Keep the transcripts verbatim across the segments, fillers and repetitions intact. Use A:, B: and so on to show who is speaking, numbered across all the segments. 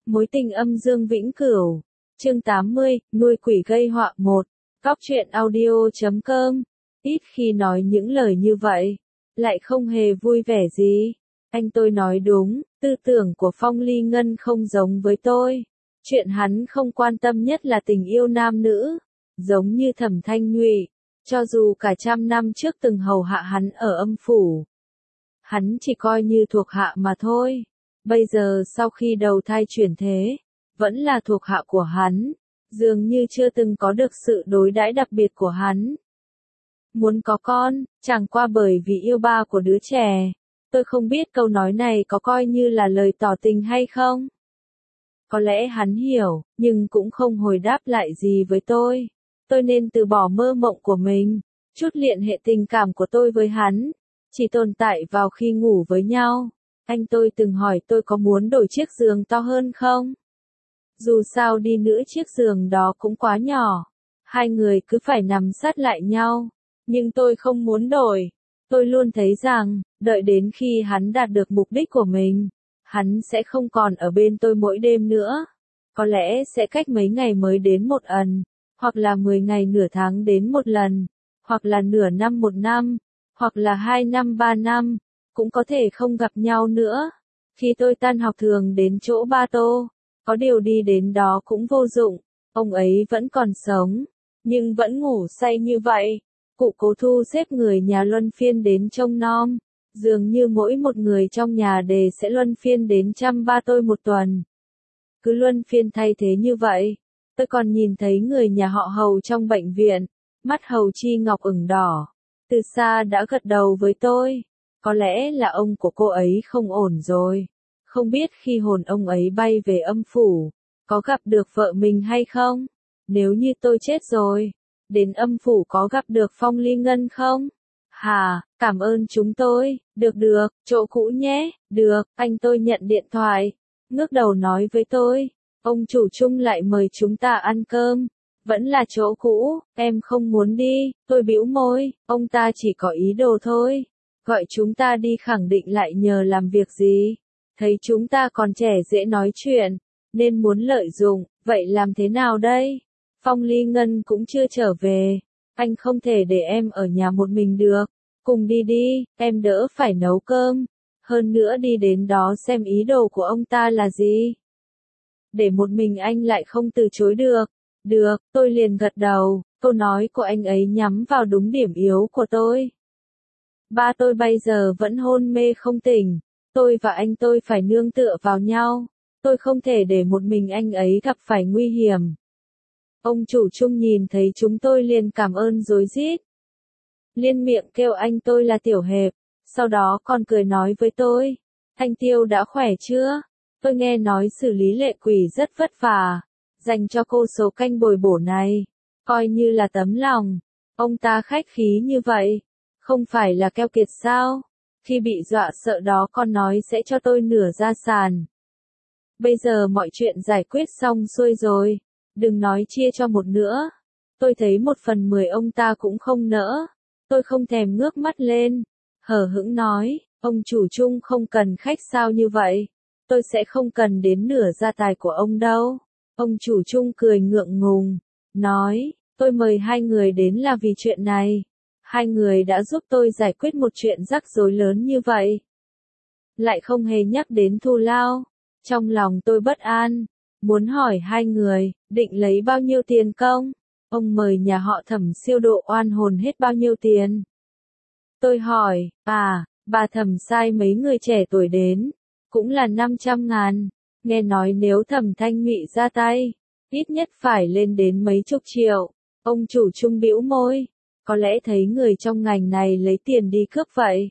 A: Mối tình âm dương vĩnh cửu. Chương tám mươi, nuôi quỷ gây họa một. Cóc truyện audio chấm com. Ít khi nói những lời như vậy, lại không hề vui vẻ gì. Anh tôi nói đúng, tư tưởng của Phong Ly Ngân không giống với tôi. Chuyện hắn không quan tâm nhất là tình yêu nam nữ, giống như Thẩm Thanh Nhụy, cho dù cả trăm năm trước từng hầu hạ hắn ở âm phủ. Hắn chỉ coi như thuộc hạ mà thôi. Bây giờ sau khi đầu thai chuyển thế, vẫn là thuộc hạ của hắn, dường như chưa từng có được sự đối đãi đặc biệt của hắn. Muốn có con, chẳng qua bởi vì yêu ba của đứa trẻ. Tôi không biết câu nói này có coi như là lời tỏ tình hay không. Có lẽ hắn hiểu, nhưng cũng không hồi đáp lại gì với tôi. Tôi nên từ bỏ mơ mộng của mình. Chút liên hệ tình cảm của tôi với hắn chỉ tồn tại vào khi ngủ với nhau. Anh tôi từng hỏi tôi có muốn đổi chiếc giường to hơn không? Dù sao đi nữa chiếc giường đó cũng quá nhỏ. Hai người cứ phải nằm sát lại nhau. Nhưng tôi không muốn đổi. Tôi luôn thấy rằng, đợi đến khi hắn đạt được mục đích của mình, hắn sẽ không còn ở bên tôi mỗi đêm nữa. Có lẽ sẽ cách mấy ngày mới đến một lần, hoặc là mười ngày nửa tháng đến một lần, hoặc là nửa năm một năm, hoặc là hai năm ba năm, cũng có thể không gặp nhau nữa. Khi tôi tan học thường đến chỗ ba Tô, có điều đi đến đó cũng vô dụng, ông ấy vẫn còn sống, nhưng vẫn ngủ say như vậy. Cụ Cố thu xếp người nhà luân phiên đến trông nom, dường như mỗi một người trong nhà đề sẽ luân phiên đến chăm ba tôi một tuần. Cứ luân phiên thay thế như vậy, tôi còn nhìn thấy người nhà họ Hầu trong bệnh viện, mắt Hầu Chi Ngọc ửng đỏ, từ xa đã gật đầu với tôi. Có lẽ là ông của cô ấy không ổn rồi, không biết khi hồn ông ấy bay về âm phủ, có gặp được vợ mình hay không? Nếu như tôi chết rồi, đến âm phủ có gặp được Phong Ly Ngân không? Hà, cảm ơn chúng tôi, được được, chỗ cũ nhé, được, anh tôi nhận điện thoại, ngước đầu nói với tôi, ông chủ chung lại mời chúng ta ăn cơm, vẫn là chỗ cũ, em không muốn đi, tôi bĩu môi, ông ta chỉ có ý đồ thôi, gọi chúng ta đi khẳng định lại nhờ làm việc gì, thấy chúng ta còn trẻ dễ nói chuyện, nên muốn lợi dụng, vậy làm thế nào đây? Phong Ly Ngân cũng chưa trở về, anh không thể để em ở nhà một mình được, cùng đi đi, em đỡ phải nấu cơm, hơn nữa đi đến đó xem ý đồ của ông ta là gì. Để một mình anh lại không từ chối được, được, tôi liền gật đầu, câu nói của anh ấy nhắm vào đúng điểm yếu của tôi. Ba tôi bây giờ vẫn hôn mê không tỉnh, tôi và anh tôi phải nương tựa vào nhau, tôi không thể để một mình anh ấy gặp phải nguy hiểm. Ông chủ chung nhìn thấy chúng tôi liền cảm ơn rối rít. Liên miệng kêu anh tôi là Tiểu Hẹp, sau đó còn cười nói với tôi, Thanh Tiêu đã khỏe chưa? Tôi nghe nói xử lý lệ quỷ rất vất vả, dành cho cô số canh bồi bổ này, coi như là tấm lòng. Ông ta khách khí như vậy, không phải là keo kiệt sao? Khi bị dọa sợ đó còn nói sẽ cho tôi nửa gia sản. Bây giờ mọi chuyện giải quyết xong xuôi rồi, đừng nói chia cho một nữa. Tôi thấy một phần mười ông ta cũng không nỡ. Tôi không thèm ngước mắt lên, hờ hững nói, ông chủ chung không cần khách sao như vậy. Tôi sẽ không cần đến nửa gia tài của ông đâu. Ông chủ chung cười ngượng ngùng, nói, tôi mời hai người đến là vì chuyện này. Hai người đã giúp tôi giải quyết một chuyện rắc rối lớn như vậy. Lại không hề nhắc đến thù lao. Trong lòng tôi bất an, muốn hỏi hai người, định lấy bao nhiêu tiền công? Ông mời nhà họ Thẩm siêu độ oan hồn hết bao nhiêu tiền? Tôi hỏi, à, bà Thẩm sai mấy người trẻ tuổi đến, cũng là năm trăm ngàn, nghe nói nếu Thẩm Thanh Nhụy ra tay, ít nhất phải lên đến mấy chục triệu. Ông chủ chung bĩu môi, có lẽ thấy người trong ngành này lấy tiền đi cướp vậy.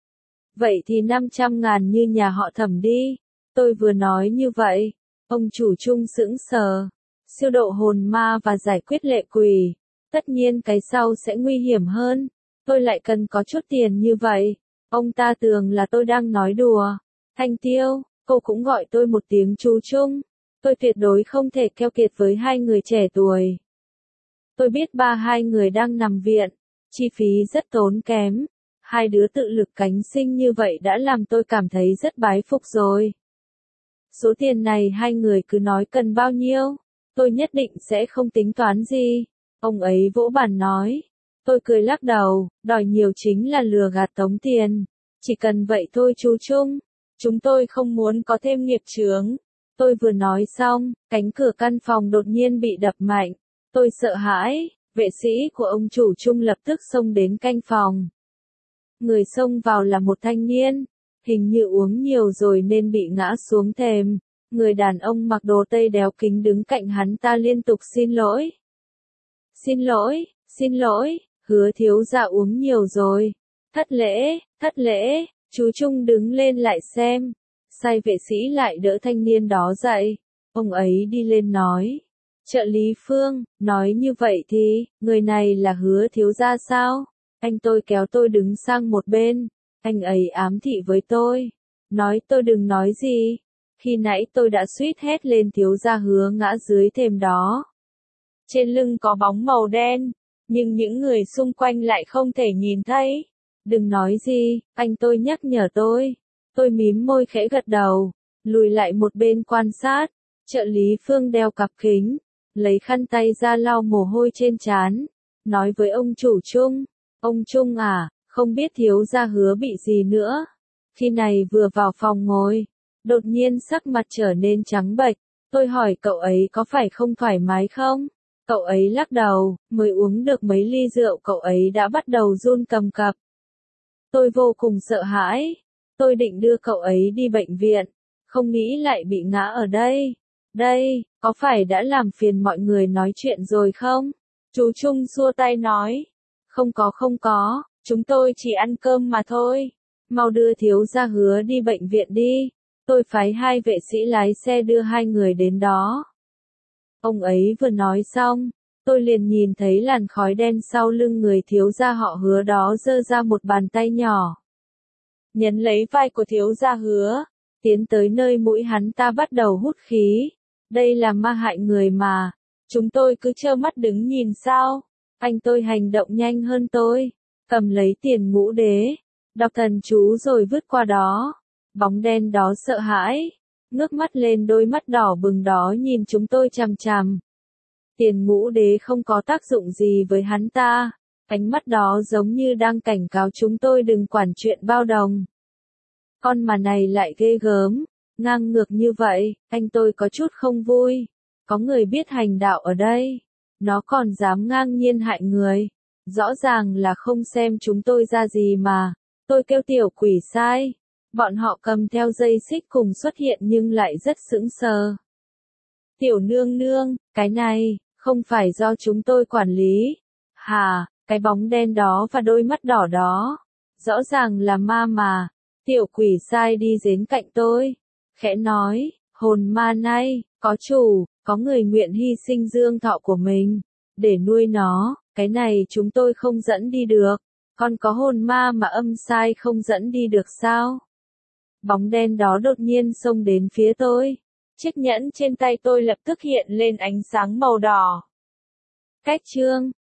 A: Vậy thì năm trăm ngàn như nhà họ Thẩm đi. Tôi vừa nói như vậy, ông chủ chung sững sờ. Siêu độ hồn ma và giải quyết lệ quỷ, tất nhiên cái sau sẽ nguy hiểm hơn. Tôi lại cần có chút tiền như vậy. Ông ta tưởng là tôi đang nói đùa. Thanh Tiêu, cô cũng gọi tôi một tiếng chú chung. Tôi tuyệt đối không thể keo kiệt với hai người trẻ tuổi. Tôi biết ba hai người đang nằm viện, chi phí rất tốn kém. Hai đứa tự lực cánh sinh như vậy đã làm tôi cảm thấy rất bái phục rồi. Số tiền này hai người cứ nói cần bao nhiêu, tôi nhất định sẽ không tính toán gì. Ông ấy vỗ bàn nói. Tôi cười lắc đầu, đòi nhiều chính là lừa gạt tống tiền. Chỉ cần vậy thôi chú Trung. Chúng tôi không muốn có thêm nghiệp chướng. Tôi vừa nói xong, cánh cửa căn phòng đột nhiên bị đập mạnh. Tôi sợ hãi, vệ sĩ của ông chủ Trung lập tức xông đến canh phòng. Người xông vào là một thanh niên, hình như uống nhiều rồi nên bị ngã xuống thềm. Người đàn ông mặc đồ tây đeo kính đứng cạnh hắn ta liên tục xin lỗi. Xin lỗi, xin lỗi, Hứa thiếu gia uống nhiều rồi. Thất lễ, thất lễ, chú Trung đứng lên lại xem. Sai vệ sĩ lại đỡ thanh niên đó dậy. Ông ấy đi lên nói. Trợ lý Phương, nói như vậy thì, người này là Hứa thiếu gia sao? Anh tôi kéo tôi đứng sang một bên. Anh ấy ám thị với tôi. Nói tôi đừng nói gì. Khi nãy tôi đã suýt hét lên thiếu gia Hứa ngã dưới thềm đó. Trên lưng có bóng màu đen, nhưng những người xung quanh lại không thể nhìn thấy. Đừng nói gì, anh tôi nhắc nhở tôi. Tôi mím môi khẽ gật đầu, lùi lại một bên quan sát. Trợ lý Phương đeo cặp kính, lấy khăn tay ra lau mồ hôi trên trán, nói với ông chủ Trung. Ông Trung à, không biết thiếu gia Hứa bị gì nữa. Khi này vừa vào phòng ngồi, đột nhiên sắc mặt trở nên trắng bệch. Tôi hỏi cậu ấy có phải không thoải mái không? Cậu ấy lắc đầu, mới uống được mấy ly rượu cậu ấy đã bắt đầu run cầm cập. Tôi vô cùng sợ hãi. Tôi định đưa cậu ấy đi bệnh viện, không nghĩ lại bị ngã ở đây. Đây, có phải đã làm phiền mọi người nói chuyện rồi không? Chú Trung xua tay nói. Không có không có, chúng tôi chỉ ăn cơm mà thôi. Mau đưa thiếu gia Hứa đi bệnh viện đi. Tôi phái hai vệ sĩ lái xe đưa hai người đến đó. Ông ấy vừa nói xong, tôi liền nhìn thấy làn khói đen sau lưng người thiếu gia họ Hứa đó giơ ra một bàn tay nhỏ. Nhấn lấy vai của thiếu gia Hứa, tiến tới nơi mũi hắn ta bắt đầu hút khí. Đây là ma hại người mà, chúng tôi cứ trơ mắt đứng nhìn sao. Anh tôi hành động nhanh hơn tôi, cầm lấy tiền ngũ đế, đọc thần chú rồi vứt qua đó. Bóng đen đó sợ hãi, ngước mắt lên đôi mắt đỏ bừng đó nhìn chúng tôi chằm chằm. Tiền ngũ đế không có tác dụng gì với hắn ta, ánh mắt đó giống như đang cảnh cáo chúng tôi đừng quản chuyện bao đồng. Con mà này lại ghê gớm, ngang ngược như vậy, anh tôi có chút không vui. Có người biết hành đạo ở đây, nó còn dám ngang nhiên hại người. Rõ ràng là không xem chúng tôi ra gì mà. Tôi kêu tiểu quỷ sai. Bọn họ cầm theo dây xích cùng xuất hiện nhưng lại rất sững sờ. Tiểu nương nương, cái này, không phải do chúng tôi quản lý. Hà, cái bóng đen đó và đôi mắt đỏ đó. Rõ ràng là ma mà. Tiểu quỷ sai đi đến cạnh tôi. Khẽ nói, hồn ma này, có chủ, có người nguyện hy sinh dương thọ của mình. Để nuôi nó, cái này chúng tôi không dẫn đi được. Còn có hồn ma mà âm sai không dẫn đi được sao? Bóng đen đó đột nhiên xông đến phía tôi. Chiếc nhẫn trên tay tôi lập tức hiện lên ánh sáng màu đỏ. Cách chương